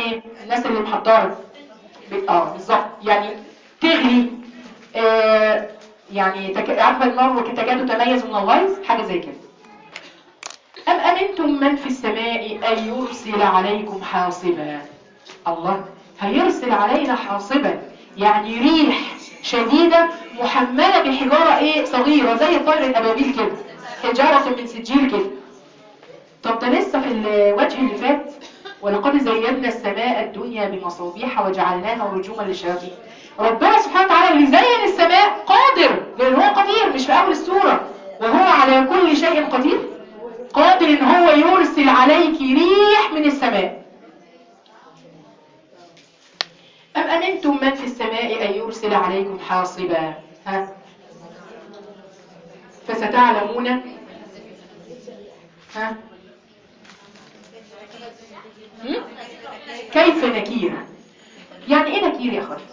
ايه الناس اللي محضره؟ بالظبط، يعني تغلي. يعني عارفه النار تكاد تميز من الغيظ، حاجه زي كده. أم أمنتم من في السماء أن يرسل عليكم حاصبا. الله هيرسل علينا حاصبا، يعني ريح شديدة محملة بحجارة ايه صغيرة زي طير الأبابيل كده، حجارة من سجيل كده. طب ده لسه في الوجه اللي فات، ولقد زينا السماء الدنيا بمصابيح وجعلناها رجوما للشياطين. ربنا سبحانه وتعالى اللي زين السماء قادر، لأن هو قدير، مش في أول السورة وهو على كل شيء قدير، قادر ان هو يرسل عليك ريح من السماء. أم أمنتم من في السماء أن يرسل عليكم حاصبا. فستعلمون كيف نكير. يعني ايه نكير يا اخوات؟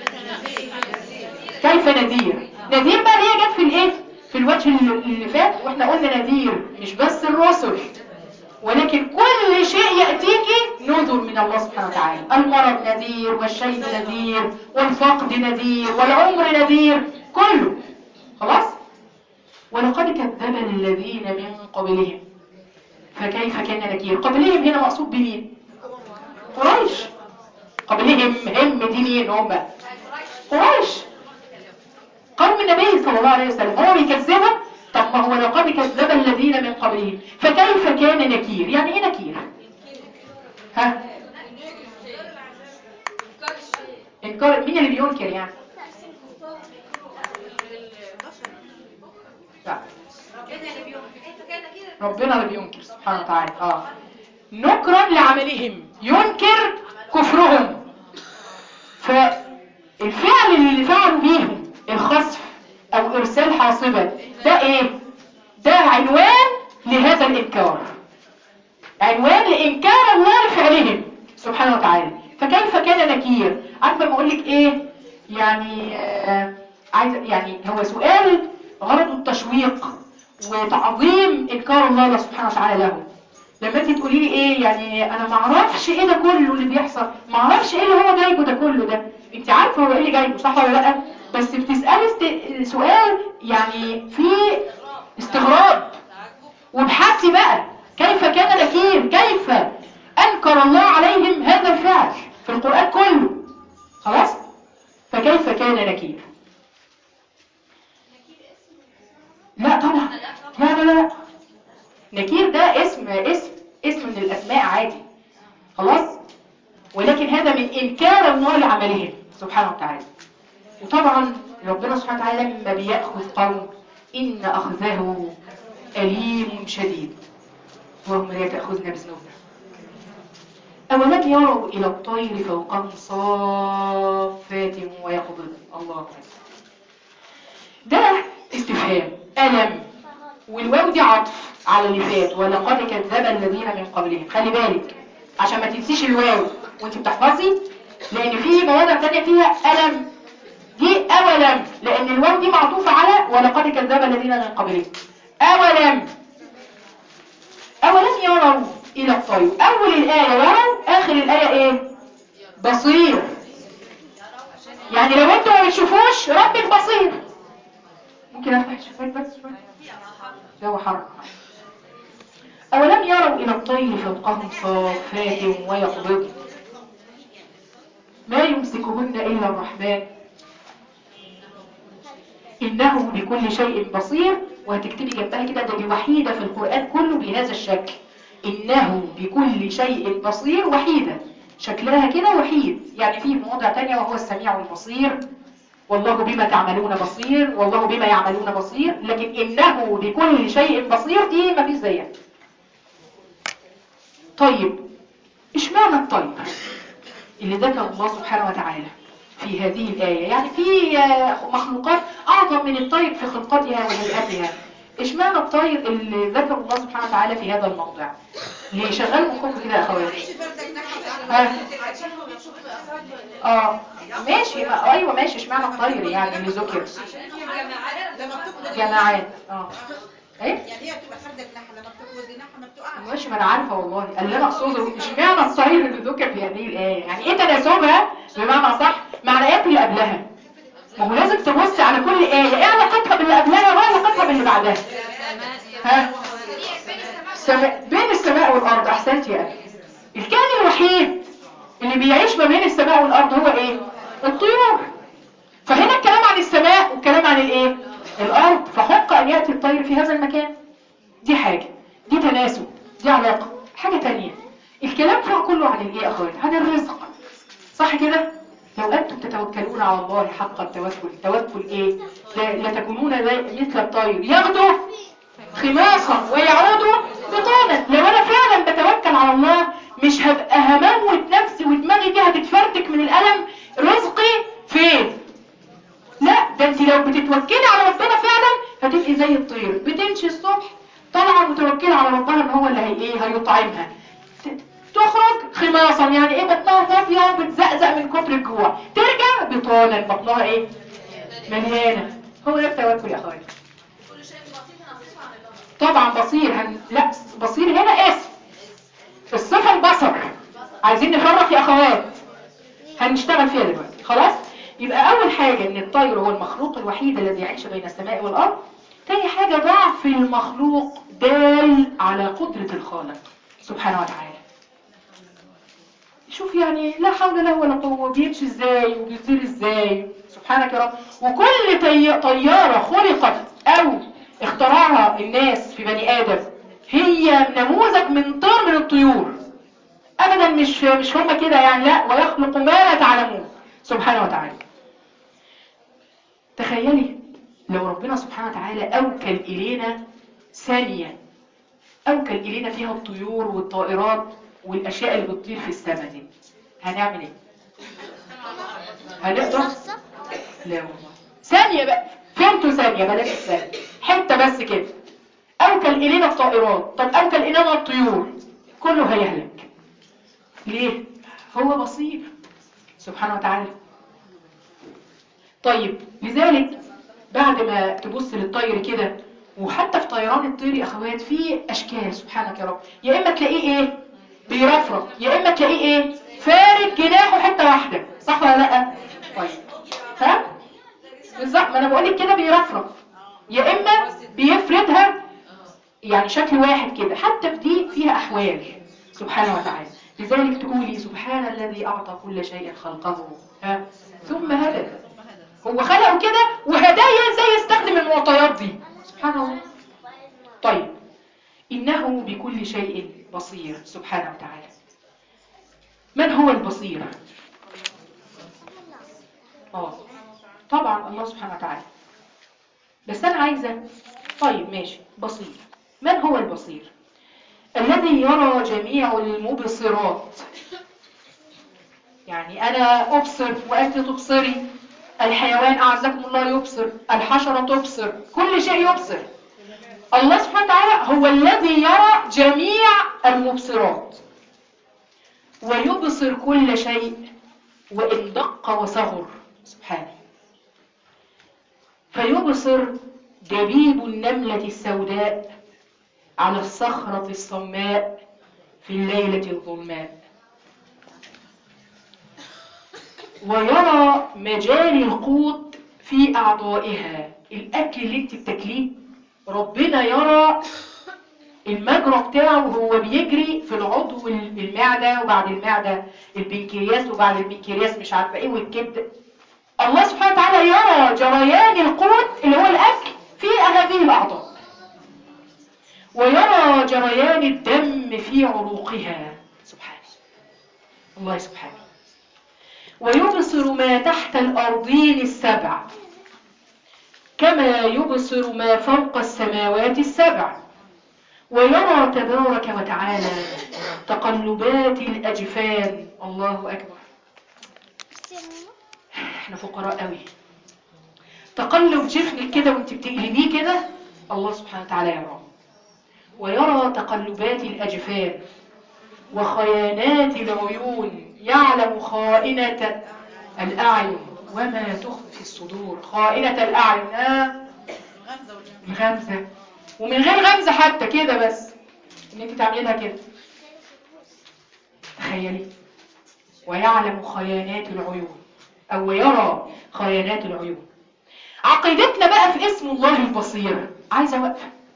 كيف نذير. نذير بقى اللي هي جت في الايه، في الوجه اللي فات، واحنا قلنا نذير مش بس الرسل، ولكن كل شيء يأتيكي نذر من الله سبحانه وتعالى. المرض نذير، والشيب نذير، والفقد نذير، والعمر نذير، كله. خلاص. ولقد كذب الذين من قبلهم فكيف كان نكير. قبلهم هنا مقصود بمين؟ قريش. قبلهم هم دي مين؟ هم قريش، قوم النبي صلى الله عليه وسلم. هو بيكذبهم. طب ما هو لقد كذب الذين من قبلهم فكيف كان نكير. يعني ايه نكير؟ انكار مين اللي بينكر يعني؟ لا. ربنا اللي بينكر سبحانه وتعالى. نكرا لعملهم، ينكر كفرهم. فالفعل اللي فعلوا بيهم الخسف او ارسال حاصبا ده ايه؟ ده عنوان لهذا الانكار، عنوان لانكار الله لفعلهم سبحانه وتعالى. فكيف كان نكير. عارفه ما اقول لك ايه يعني؟ عايز يعني هو سؤال غرضه التشويق وتعظيم انكار الله سبحانه وتعالى له. لما انت تقولي لي ايه يعني انا ما اعرفش ايه ده كله اللي بيحصل، ما اعرفش ايه اللي هو جايبه ده كله ده، انت عارفه هو ايه اللي جايبه صح ولا لا؟ بس بتسالي سؤال يعني فيه استغراب وابحثي بقى كيف كان نكير، كيف انكر الله عليهم هذا الفعل في القرآن كله. خلاص. فكيف كان نكير. لا طبعا، لا لا لا، نكير ده اسم من الاسماء عادي. خلاص. ولكن هذا من انكار الله لعملهم سبحانه وتعالى. وطبعا ربنا سبحانه وتعالى لما بيأخذ قوم ان اخذه أليم شديد، اللهم لا تأخذنا بذنوبنا. أولم يروا إلى الطير فوقهم صافات ويقبضن. الله أكبر. ده استفهام ألم، والواو دي عطف على اللي فات، ولقد كذب الذين من قبلهم. خلي بالك عشان ما تنسيش الواو وانت بتحفظي، لأن في مواضع تانية فيها ألم دي أولم، لأن الواو دي معطوفة على ولقد كذب الذين من قبلهم. أولم يروا إلى الطير. أول الآية يروا، آخر الآية إيه؟ بصير. يعني لو أنتوا ما بتشوفوش ربك بصير. ممكن أفتح الشباك بس شوية؟ جو حر. أولم يروا إلى الطير فوقهم صافات ويقبضن ما يمسكهن إلا الرحمن إنه بكل شيء بصير. وهتكتبي جنبها كده ده الوحيدة في القرآن كله بهذا الشكل، إنه بكل شيء بصير، وحيدة شكلها كده وحيد. يعني في مواضع تانية وهو السميع البصير، والله بما تعملون بصير، والله بما يعملون بصير، لكن إنه بكل شيء بصير دي ما فيش زيها. طيب إشمعنى الطيب اللي ذكر الله سبحانه وتعالى في هذه الآية؟ يعني في مخلوقات أعظم من الطير في خلقتها وهيئتها، إشمعنى الطير اللي ذكر الله سبحانه وتعالى في هذا الموضع؟ ليه شغال مخكم كده يا أخواتي؟ ماشي أيوة ماشي. إشمعنى الطير يعني اللي ذكر؟ جماعات. ايه يعني هي بتبقى فردة جناحها لما بتقوى جناحها ما بتقعش. ماشي، ما انا عارفه والله. اللي انا اقصده مش معنى الطير اللي ذكر في هذه الايه، يعني ايه تناسبها بمعنى صح مع الايات اللي قبلها. ما هو لازم تبص على كل ايه، ايه علاقتها باللي قبلها وايه علاقتها باللي بعدها. ها بين السماء والارض. احسنت يا أخي. الكائن الوحيد اللي بيعيش ما بين السماء والارض هو ايه؟ الطيور. فهنا الكلام عن السماء والكلام عن الايه؟ الارض. فحق ان ياتي الطير في هذا المكان. دي حاجه، دي تناسب، دي علاقه. حاجه تانية، الكلام فيه كله عن الايه يا اخوات؟ عن الرزق، صح كده؟ لو انتم تتوكلون على الله حق التوكل، التوكل ايه؟ لتكونون مثل الطير يغدو خماصا ويعود بطانا. لو انا فعلا بتوكل على الله مش هبقى هموت نفسي ودماغي دي هتتفرتك من الالم. رزقي فين؟ لا، ده انت لو بتتوكلي على ربنا فعلا هتبقي زي الطير بتمشي الصبح طالعه متوكله على ربها ان هو اللي هيطعمها. تخرج خماصا، يعني ايه؟ بطنها فاضيه وبتزقزق من كتر الجوع، ترجع بطانا بطنها ايه؟ مليانه. هو ده التوكل يا اخواتي. طبعا بصير لا، بصير هنا اسم. الصفه البصر. عايزين نفرق يا اخوات، هنشتغل فيها دلوقتي. خلاص، يبقى اول حاجه ان الطير هو المخلوق الوحيد الذي يعيش بين السماء والارض. تاني حاجه ضعف المخلوق دال على قدره الخالق سبحانه وتعالى. شوف يعني لا حول له ولا قوه، بيمشي ازاي وبيطير ازاي سبحانك يا رب. وكل طياره خلقت او اخترعها الناس في بني ادم هي نموذج من طير من الطيور. ابدا مش هم كده يعني، لا، ويخلق ما لا تعلمون سبحانه وتعالى. تخيلي لو ربنا سبحانه وتعالى اوكل الينا ثانيه، اوكل الينا فيها الطيور والطائرات والاشياء اللي بتطير في السماء دي، هنعمل ايه؟ هنقدر؟ لا والله. ثانيه بقى، فهمتوا؟ ثانيه بلاش ثانيه، حته بس كده. اوكل الينا الطائرات، طب اوكل الينا الطيور، كله هيهلك. ليه؟ هو بصير سبحانه وتعالى. طيب لذلك بعد ما تبص للطير كده، وحتى في طيران الطير يا اخوات في اشكال سبحانك يا رب. يا اما تلاقيه ايه؟ بيرفرف، يا اما تلاقيه ايه؟ فارد جناحه حته واحده، صح ولا لا؟ طيب ها بالظبط، ما انا بقول لك كده بيرفرف، يا اما بيفردها يعني شكل واحد كده. حتى في دي فيها احوال سبحانه وتعالى. لذلك تقولي سبحان الذي اعطى كل شيء خلقه ثم هدى. هو خلقه كده وهدايا ازاي يستخدم المعطيات دي سبحان الله. طيب انه بكل شيء بصير سبحانه وتعالى. من هو البصير؟ طبعا الله سبحانه وتعالى. بس انا عايزه، طيب ماشي، بصير. من هو البصير؟ الذي يرى جميع المبصرات. يعني انا ابصر وانت تبصري، الحيوان اعزكم الله يبصر، الحشرة تبصر، كل شيء يبصر. الله سبحانه وتعالى هو الذي يرى جميع المبصرات ويبصر كل شيء وإن دق وصغر سبحانه. فيبصر دبيب النملة السوداء على الصخرة الصماء في الليلة الظلماء، ويرى مجاري القوت في أعضائها. الأكل اللي انت بتاكليه ربنا يرى المجرى بتاعه وهو بيجري في العضو، المعدة، وبعد المعدة البنكرياس، وبعد البنكرياس مش عارفة ايه، والكبد. الله سبحانه وتعالى يرى جريان القوت اللي هو الأكل في هذه الأعضاء، ويرى جريان الدم في عروقها سبحانه الله سبحانه. ويبصر ما تحت الأرضين السبع كما يبصر ما فوق السماوات السبع. ويرى تبارك وتعالى تقلبات الأجفان. الله أكبر، احنا فقراء قوي. تقلب جفنك كده وانت بتقلبيه كده الله سبحانه وتعالى يراه. ويرى تقلبات الأجفان وخيانات العيون، يعلم خائنة الأعين وما تخفي الصدور. خائنة الأعين الغمزة ومن غير غمزة حتى كده بس ان انت تعملي لها كده. تخيلي. ويعلم خيانات العيون او يرى خيانات العيون. عقيدتنا بقى في اسم الله البصير. عايزة وقفة.